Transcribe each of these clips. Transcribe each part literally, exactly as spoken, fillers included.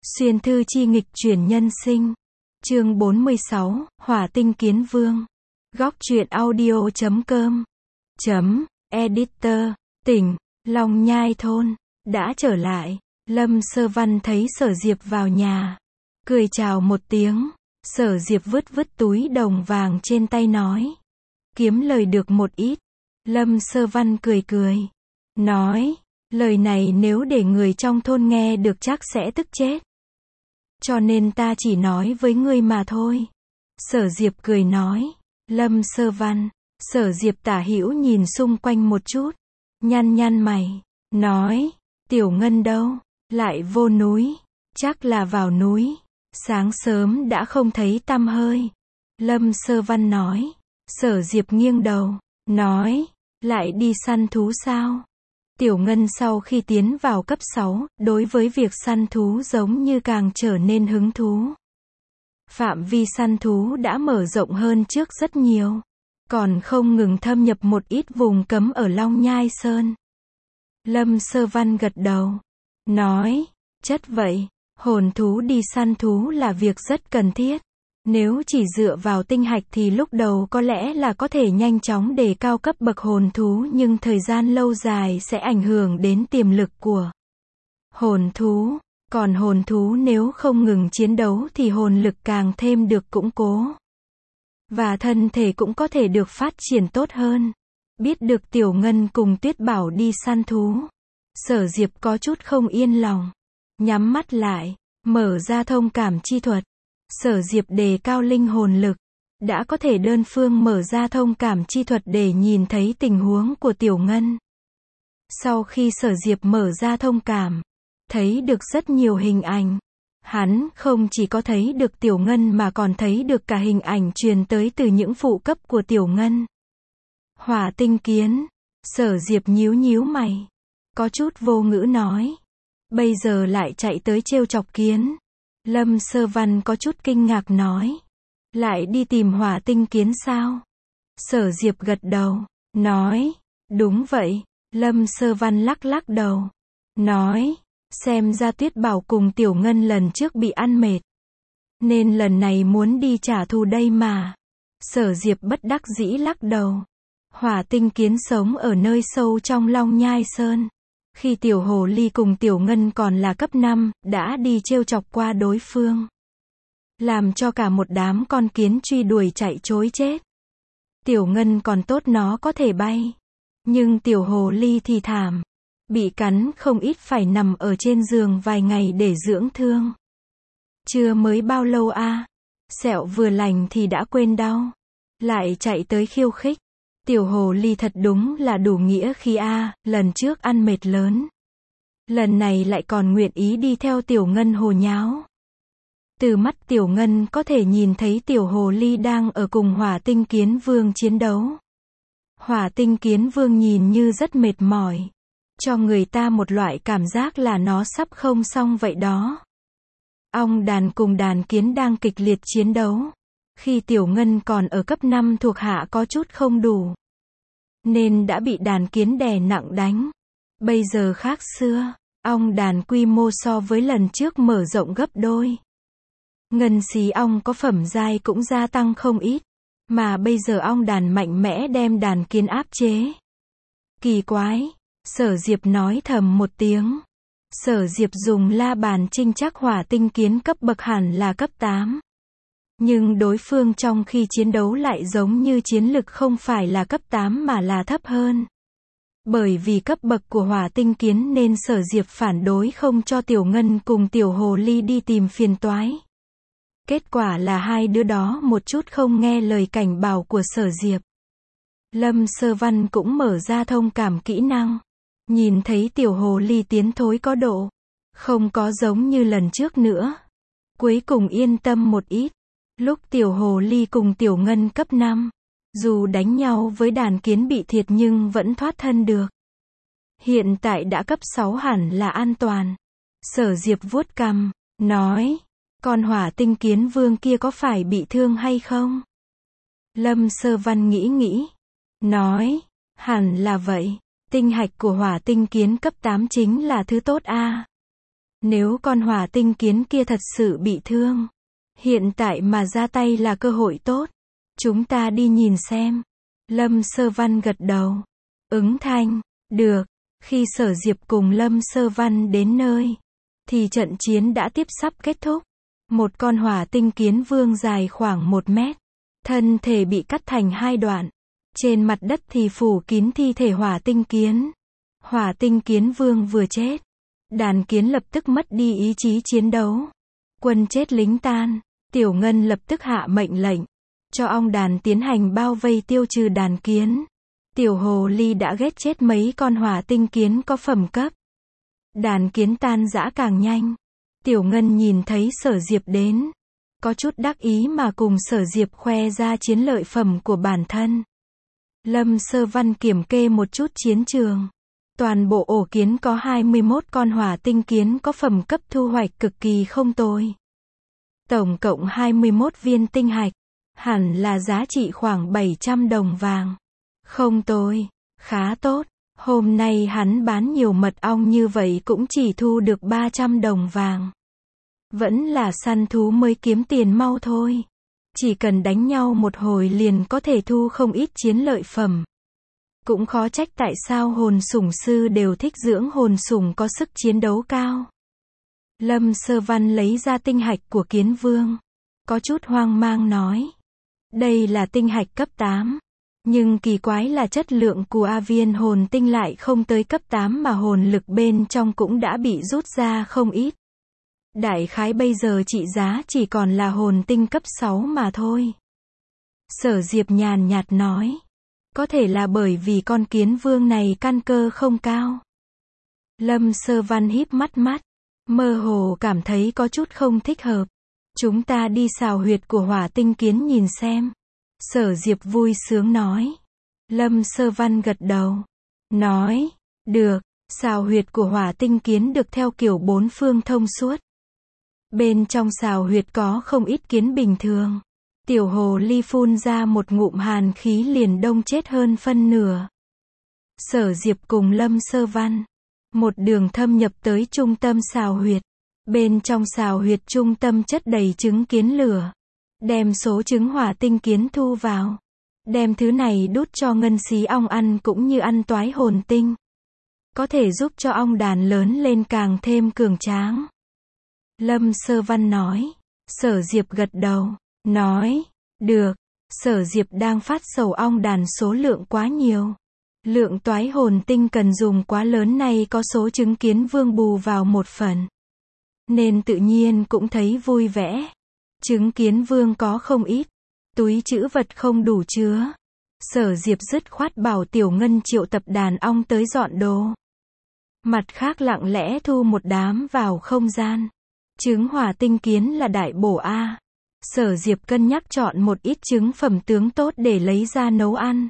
Xuyên thư chi nghịch chuyển nhân sinh. Chương bốn mươi sáu, Hỏa tinh kiến vương. Góc truyện audio chấm com. Chấm, editor, tỉnh, Long Nhai thôn. Đã trở lại. Lâm Sơ Văn thấy Sở Diệp vào nhà. Cười chào một tiếng. Sở Diệp vứt vứt túi đồng vàng trên tay nói. Kiếm lời được một ít. Lâm Sơ Văn cười cười. Nói, lời này nếu để người trong thôn nghe được chắc sẽ tức chết. Cho nên ta chỉ nói với ngươi mà thôi. Sở Diệp cười nói. Lâm Sơ Văn. Sở Diệp tả hữu nhìn xung quanh một chút. Nhăn nhăn mày. Nói. Tiểu Ngân đâu? Lại vô núi. Chắc là vào núi. Sáng sớm đã không thấy tăm hơi. Lâm Sơ Văn nói. Sở Diệp nghiêng đầu. Nói. Lại đi săn thú sao? Tiểu Ngân sau khi tiến vào cấp sáu, đối với việc săn thú giống như càng trở nên hứng thú. Phạm vi săn thú đã mở rộng hơn trước rất nhiều. Còn không ngừng thâm nhập một ít vùng cấm ở Long Nhai Sơn. Lâm Sơ Văn gật đầu. Nói, chất vậy, hồn thú đi săn thú là việc rất cần thiết. Nếu chỉ dựa vào tinh hạch thì lúc đầu có lẽ là có thể nhanh chóng đề cao cấp bậc hồn thú, nhưng thời gian lâu dài sẽ ảnh hưởng đến tiềm lực của hồn thú. Còn hồn thú nếu không ngừng chiến đấu thì hồn lực càng thêm được củng cố. Và thân thể cũng có thể được phát triển tốt hơn. Biết được Tiểu Ngân cùng Tuyết Bảo đi săn thú. Sở Diệp có chút không yên lòng. Nhắm mắt lại, mở ra thông cảm chi thuật. Sở Diệp đề cao linh hồn lực, đã có thể đơn phương mở ra thông cảm chi thuật để nhìn thấy tình huống của Tiểu Ngân. Sau khi Sở Diệp mở ra thông cảm, thấy được rất nhiều hình ảnh. Hắn không chỉ có thấy được Tiểu Ngân mà còn thấy được cả hình ảnh truyền tới từ những phụ cấp của Tiểu Ngân. Hỏa tinh kiến. Sở Diệp nhíu nhíu mày, có chút vô ngữ nói. Bây giờ lại chạy tới trêu chọc kiến. Lâm Sơ Văn có chút kinh ngạc nói. Lại đi tìm hỏa tinh kiến sao? Sở Diệp gật đầu, nói. Đúng vậy. Lâm Sơ Văn lắc lắc đầu. Nói. Xem ra Tuyết Bảo cùng Tiểu Ngân lần trước bị ăn mệt. Nên lần này muốn đi trả thù đây mà. Sở Diệp bất đắc dĩ lắc đầu. Hỏa tinh kiến sống ở nơi sâu trong Long Nhai Sơn. Khi Tiểu Hồ Ly cùng Tiểu Ngân còn là cấp năm, đã đi trêu chọc qua đối phương. Làm cho cả một đám con kiến truy đuổi chạy trối chết. Tiểu Ngân còn tốt nó có thể bay. Nhưng Tiểu Hồ Ly thì thảm. Bị cắn không ít phải nằm ở trên giường vài ngày để dưỡng thương. Chưa mới bao lâu a à, sẹo vừa lành thì đã quên đau. Lại chạy tới khiêu khích. Tiểu Hồ Ly thật đúng là đủ nghĩa khí a, à, lần trước ăn mệt lớn. Lần này lại còn nguyện ý đi theo Tiểu Ngân hồ nháo. Từ mắt Tiểu Ngân có thể nhìn thấy Tiểu Hồ Ly đang ở cùng Hỏa tinh kiến vương chiến đấu. Hỏa tinh kiến vương nhìn như rất mệt mỏi. Cho người ta một loại cảm giác là nó sắp không xong vậy đó. Ong đàn cùng đàn kiến đang kịch liệt chiến đấu. Khi Tiểu Ngân còn ở cấp năm thuộc hạ có chút không đủ. Nên đã bị đàn kiến đè nặng đánh. Bây giờ khác xưa. Ong đàn quy mô so với lần trước mở rộng gấp đôi. Ngân xí ong có phẩm giai cũng gia tăng không ít. Mà bây giờ ong đàn mạnh mẽ đem đàn kiến áp chế. Kỳ quái. Sở Diệp nói thầm một tiếng. Sở Diệp dùng la bàn trinh chắc hỏa tinh kiến cấp bậc hẳn là cấp tám. Nhưng đối phương trong khi chiến đấu lại giống như chiến lực không phải là cấp tám mà là thấp hơn. Bởi vì cấp bậc của hỏa tinh kiến nên Sở Diệp phản đối không cho Tiểu Ngân cùng Tiểu Hồ Ly đi tìm phiền toái. Kết quả là hai đứa đó một chút không nghe lời cảnh bảo của Sở Diệp. Lâm Sơ Văn cũng mở ra thông cảm kỹ năng. Nhìn thấy Tiểu Hồ Ly tiến thối có độ. Không có giống như lần trước nữa. Cuối cùng yên tâm một ít. Lúc Tiểu Hồ Ly cùng Tiểu Ngân cấp năm. Dù đánh nhau với đàn kiến bị thiệt nhưng vẫn thoát thân được. Hiện tại đã cấp sáu hẳn là an toàn. Sở Diệp vuốt cằm, nói. Con hỏa tinh kiến vương kia có phải bị thương hay không? Lâm Sơ Văn nghĩ nghĩ. Nói. Hẳn là vậy. Tinh hạch của hỏa tinh kiến cấp tám chính là thứ tốt a. Nếu con hỏa tinh kiến kia thật sự bị thương, hiện tại mà ra tay là cơ hội tốt. Chúng ta đi nhìn xem. Lâm Sơ Văn gật đầu. Ứng thanh. Được. Khi Sở Diệp cùng Lâm Sơ Văn đến nơi, thì trận chiến đã tiếp sắp kết thúc. Một con hỏa tinh kiến vương dài khoảng một mét. Thân thể bị cắt thành hai đoạn. Trên mặt đất thì phủ kín thi thể hỏa tinh kiến. Hỏa tinh kiến vương vừa chết, đàn kiến lập tức mất đi ý chí chiến đấu. Quân chết lính tan. Tiểu Ngân lập tức hạ mệnh lệnh cho ong đàn tiến hành bao vây tiêu trừ đàn kiến. Tiểu hồ ly đã ghét chết mấy con hỏa tinh kiến có phẩm cấp. Đàn kiến tan rã càng nhanh. Tiểu Ngân nhìn thấy Sở Diệp đến, có chút đắc ý mà cùng Sở Diệp khoe ra chiến lợi phẩm của bản thân. Lâm Sơ Văn kiểm kê một chút chiến trường. Toàn bộ ổ kiến có hai mươi mốt con hỏa tinh kiến có phẩm cấp thu hoạch cực kỳ không tồi. Tổng cộng hai mươi mốt viên tinh hạch, hẳn là giá trị khoảng bảy trăm đồng vàng. Không tồi, khá tốt. Hôm nay hắn bán nhiều mật ong như vậy cũng chỉ thu được ba trăm đồng vàng. Vẫn là săn thú mới kiếm tiền mau thôi. Chỉ cần đánh nhau một hồi liền có thể thu không ít chiến lợi phẩm. Cũng khó trách tại sao hồn sủng sư đều thích dưỡng hồn sủng có sức chiến đấu cao. Lâm Sơ Văn lấy ra tinh hạch của kiến vương. Có chút hoang mang nói. Đây là tinh hạch cấp tám. Nhưng kỳ quái là chất lượng của A viên hồn tinh lại không tới cấp tám mà hồn lực bên trong cũng đã bị rút ra không ít. Đại khái bây giờ trị giá chỉ còn là hồn tinh cấp sáu mà thôi. Sở Diệp nhàn nhạt nói. Có thể là bởi vì con kiến vương này căn cơ không cao. Lâm Sơ Văn híp mắt mắt. Mơ hồ cảm thấy có chút không thích hợp. Chúng ta đi xào huyệt của hỏa tinh kiến nhìn xem. Sở Diệp vui sướng nói. Lâm Sơ Văn gật đầu. Nói. Được. Xào huyệt của hỏa tinh kiến được theo kiểu bốn phương thông suốt. Bên trong xào huyệt có không ít kiến bình thường. Tiểu hồ ly phun ra một ngụm hàn khí liền đông chết hơn phân nửa. Sở Diệp cùng Lâm Sơ Văn một đường thâm nhập tới trung tâm xào huyệt. Bên trong xào huyệt trung tâm chất đầy trứng kiến lửa. Đem số trứng hỏa tinh kiến thu vào. Đem thứ này đút cho ngân xí ong ăn cũng như ăn toái hồn tinh. Có thể giúp cho ong đàn lớn lên càng thêm cường tráng. Lâm Sơ Văn nói. Sở Diệp gật đầu. Nói. Được. Sở Diệp đang phát sầu ong đàn số lượng quá nhiều. Lượng toái hồn tinh cần dùng quá lớn này có số trứng kiến vương bù vào một phần. Nên tự nhiên cũng thấy vui vẻ. Trứng kiến vương có không ít. Túi trữ vật không đủ chứa. Sở Diệp dứt khoát bảo Tiểu Ngân triệu tập đàn ong tới dọn đồ. Mặt khác lặng lẽ thu một đám vào không gian. Trứng hỏa tinh kiến là đại bổ A. Sở Diệp cân nhắc chọn một ít trứng phẩm tướng tốt để lấy ra nấu ăn.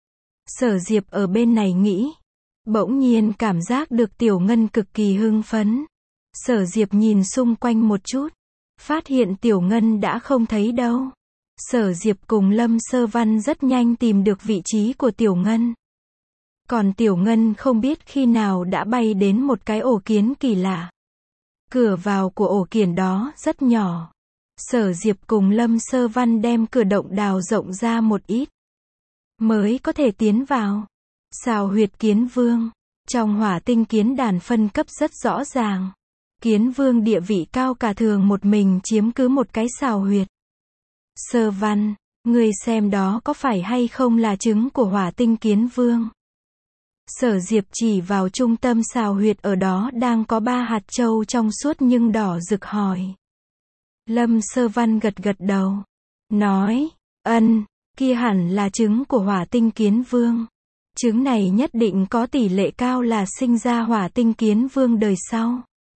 Sở Diệp ở bên này nghĩ. Bỗng nhiên cảm giác được Tiểu Ngân cực kỳ hưng phấn. Sở Diệp nhìn xung quanh một chút. Phát hiện Tiểu Ngân đã không thấy đâu. Sở Diệp cùng Lâm Sơ Văn rất nhanh tìm được vị trí của Tiểu Ngân. Còn Tiểu Ngân không biết khi nào đã bay đến một cái ổ kiến kỳ lạ. Cửa vào của ổ kiến đó rất nhỏ. Sở Diệp cùng Lâm Sơ Văn đem cửa động đào rộng ra một ít. Mới có thể tiến vào. Xào huyệt kiến vương. Trong hỏa tinh kiến đàn phân cấp rất rõ ràng. Kiến vương địa vị cao cả thường một mình chiếm cứ một cái xào huyệt. Sơ Văn, người xem đó có phải hay không là trứng của hỏa tinh kiến vương. Sở Diệp chỉ vào trung tâm xào huyệt ở đó đang có ba hạt châu trong suốt nhưng đỏ rực hỏi. Lâm Sơ Văn gật gật đầu. Nói, ân, kia hẳn là trứng của hỏa tinh kiến vương. Trứng này nhất định có tỷ lệ cao là sinh ra hỏa tinh kiến vương đời sau.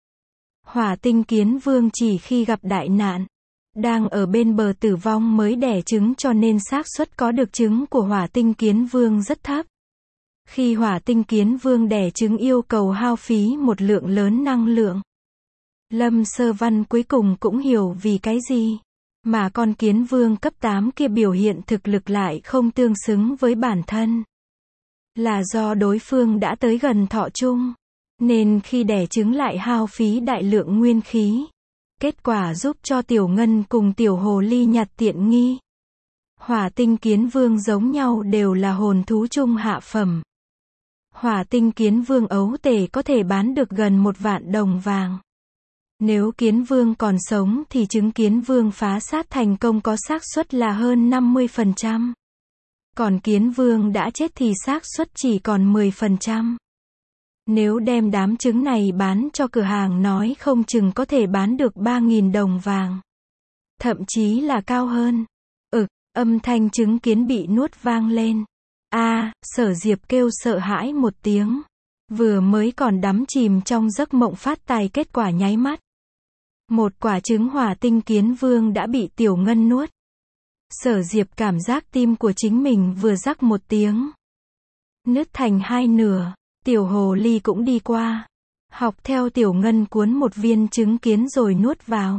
Hỏa tinh kiến vương chỉ khi gặp đại nạn, đang ở bên bờ tử vong mới đẻ trứng cho nên xác suất có được trứng của hỏa tinh kiến vương rất thấp. Khi hỏa tinh kiến vương đẻ trứng yêu cầu hao phí một lượng lớn năng lượng. Lâm Sơ Văn cuối cùng cũng hiểu vì cái gì mà con kiến vương cấp tám kia biểu hiện thực lực lại không tương xứng với bản thân. Là do đối phương đã tới gần thọ chung. Nên khi đẻ trứng lại hao phí đại lượng nguyên khí. Kết quả giúp cho Tiểu Ngân cùng Tiểu Hồ Ly nhặt tiện nghi. Hỏa tinh kiến vương giống nhau đều là hồn thú trung hạ phẩm. Hỏa tinh kiến vương ấu tể có thể bán được gần một vạn đồng vàng. Nếu kiến vương còn sống thì trứng kiến vương phá sát thành công có xác suất là hơn năm mươi phần trăm. Còn kiến vương đã chết thì xác suất chỉ còn mười phần trăm. Nếu đem đám trứng này bán cho cửa hàng nói không chừng có thể bán được ba nghìn đồng vàng. Thậm chí là cao hơn. Ực, âm thanh trứng kiến bị nuốt vang lên. A, Sở Diệp kêu sợ hãi một tiếng. Vừa mới còn đắm chìm trong giấc mộng phát tài kết quả nháy mắt. Một quả trứng hỏa tinh kiến vương đã bị Tiểu Ngân nuốt. Sở Diệp cảm giác tim của chính mình vừa rắc một tiếng. Nứt thành hai nửa. Tiểu Hồ Ly cũng đi qua. Học theo Tiểu Ngân cuốn một viên trứng kiến rồi nuốt vào.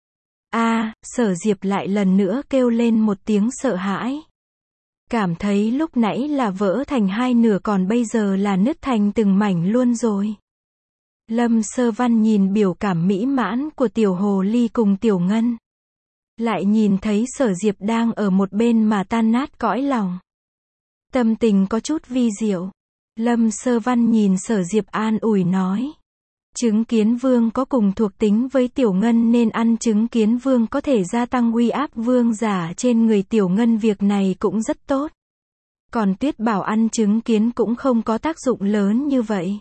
A, Sở Diệp lại lần nữa kêu lên một tiếng sợ hãi. Cảm thấy lúc nãy là vỡ thành hai nửa còn bây giờ là nứt thành từng mảnh luôn rồi. Lâm Sơ Văn nhìn biểu cảm mỹ mãn của Tiểu Hồ Ly cùng Tiểu Ngân. Lại nhìn thấy Sở Diệp đang ở một bên mà tan nát cõi lòng. Tâm tình có chút vi diệu. Lâm Sơ Văn nhìn Sở Diệp an ủi nói. Trứng kiến vương có cùng thuộc tính với Tiểu Ngân nên ăn trứng kiến vương có thể gia tăng uy áp vương giả trên người Tiểu Ngân, việc này cũng rất tốt. Còn Tuyết Bảo ăn trứng kiến cũng không có tác dụng lớn như vậy.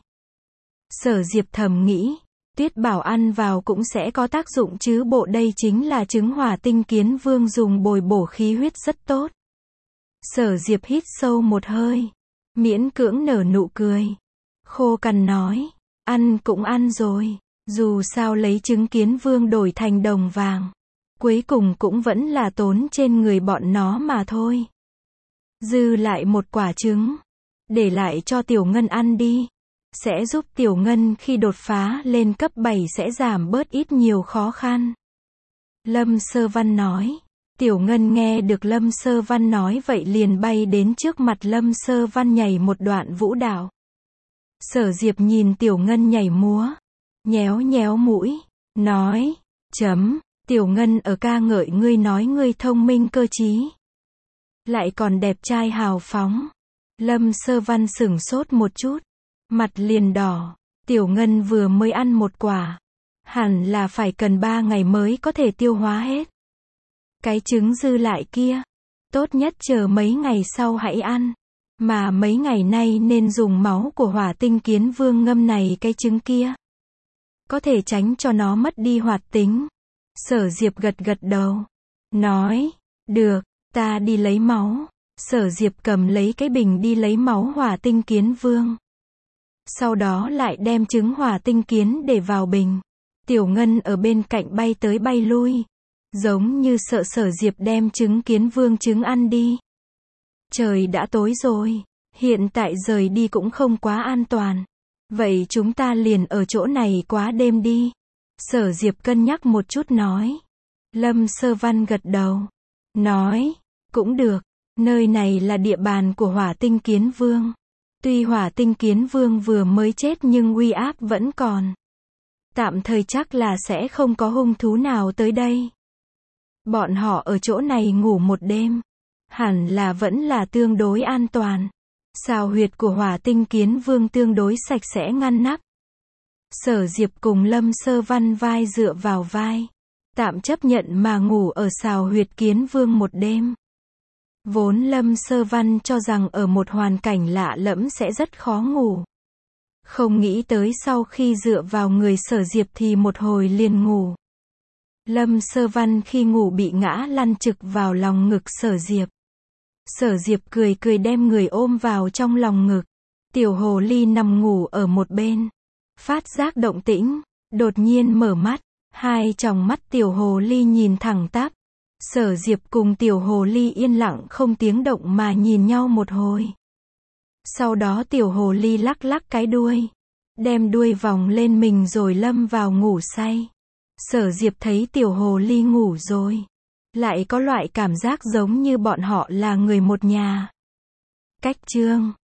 Sở Diệp thầm nghĩ, Tuyết Bảo ăn vào cũng sẽ có tác dụng chứ bộ đây chính là trứng hỏa tinh kiến vương dùng bồi bổ khí huyết rất tốt. Sở Diệp hít sâu một hơi, miễn cưỡng nở nụ cười. Khô cằn nói, ăn cũng ăn rồi, dù sao lấy trứng kiến vương đổi thành đồng vàng. Cuối cùng cũng vẫn là tốn trên người bọn nó mà thôi. Dư lại một quả trứng, để lại cho Tiểu Ngân ăn đi. Sẽ giúp Tiểu Ngân khi đột phá lên cấp bảy sẽ giảm bớt ít nhiều khó khăn. Lâm Sơ Văn nói. Tiểu Ngân nghe được Lâm Sơ Văn nói vậy liền bay đến trước mặt Lâm Sơ Văn nhảy một đoạn vũ đạo. Sở Diệp nhìn Tiểu Ngân nhảy múa, nhéo nhéo mũi, nói, chấm, Tiểu Ngân ở ca ngợi ngươi nói ngươi thông minh cơ trí. Lại còn đẹp trai hào phóng. Lâm Sơ Văn sửng sốt một chút, mặt liền đỏ. Tiểu Ngân vừa mới ăn một quả, hẳn là phải cần ba ngày mới có thể tiêu hóa hết. Cái trứng dư lại kia, tốt nhất chờ mấy ngày sau hãy ăn. Mà mấy ngày nay nên dùng máu của hỏa tinh kiến vương ngâm này cái trứng kia. Có thể tránh cho nó mất đi hoạt tính. Sở Diệp gật gật đầu. Nói, được, ta đi lấy máu. Sở Diệp cầm lấy cái bình đi lấy máu hỏa tinh kiến vương. Sau đó lại đem trứng hỏa tinh kiến để vào bình. Tiểu Ngân ở bên cạnh bay tới bay lui. Giống như sợ Sở Diệp đem trứng kiến vương trứng ăn đi. Trời đã tối rồi, hiện tại rời đi cũng không quá an toàn. Vậy chúng ta liền ở chỗ này quá đêm đi. Sở Diệp cân nhắc một chút nói. Lâm Sơ Văn gật đầu. Nói, cũng được, nơi này là địa bàn của hỏa tinh kiến vương. Tuy hỏa tinh kiến vương vừa mới chết nhưng uy áp vẫn còn. Tạm thời chắc là sẽ không có hung thú nào tới đây. Bọn họ ở chỗ này ngủ một đêm. Hẳn là vẫn là tương đối an toàn. Xào huyệt của hỏa tinh kiến vương tương đối sạch sẽ ngăn nắp. Sở Diệp cùng Lâm Sơ Văn vai dựa vào vai. Tạm chấp nhận mà ngủ ở xào huyệt kiến vương một đêm. Vốn Lâm Sơ Văn cho rằng ở một hoàn cảnh lạ lẫm sẽ rất khó ngủ. Không nghĩ tới sau khi dựa vào người Sở Diệp thì một hồi liền ngủ. Lâm Sơ Văn khi ngủ bị ngã lăn trực vào lòng ngực Sở Diệp. Sở Diệp cười cười đem người ôm vào trong lòng ngực. Tiểu Hồ Ly nằm ngủ ở một bên. Phát giác động tĩnh, đột nhiên mở mắt. Hai tròng mắt Tiểu Hồ Ly nhìn thẳng tắp. Sở Diệp cùng Tiểu Hồ Ly yên lặng không tiếng động mà nhìn nhau một hồi. Sau đó Tiểu Hồ Ly lắc lắc cái đuôi. Đem đuôi vòng lên mình rồi lâm vào ngủ say. Sở Diệp thấy Tiểu Hồ Ly ngủ rồi. Lại có loại cảm giác giống như bọn họ là người một nhà. Cách chương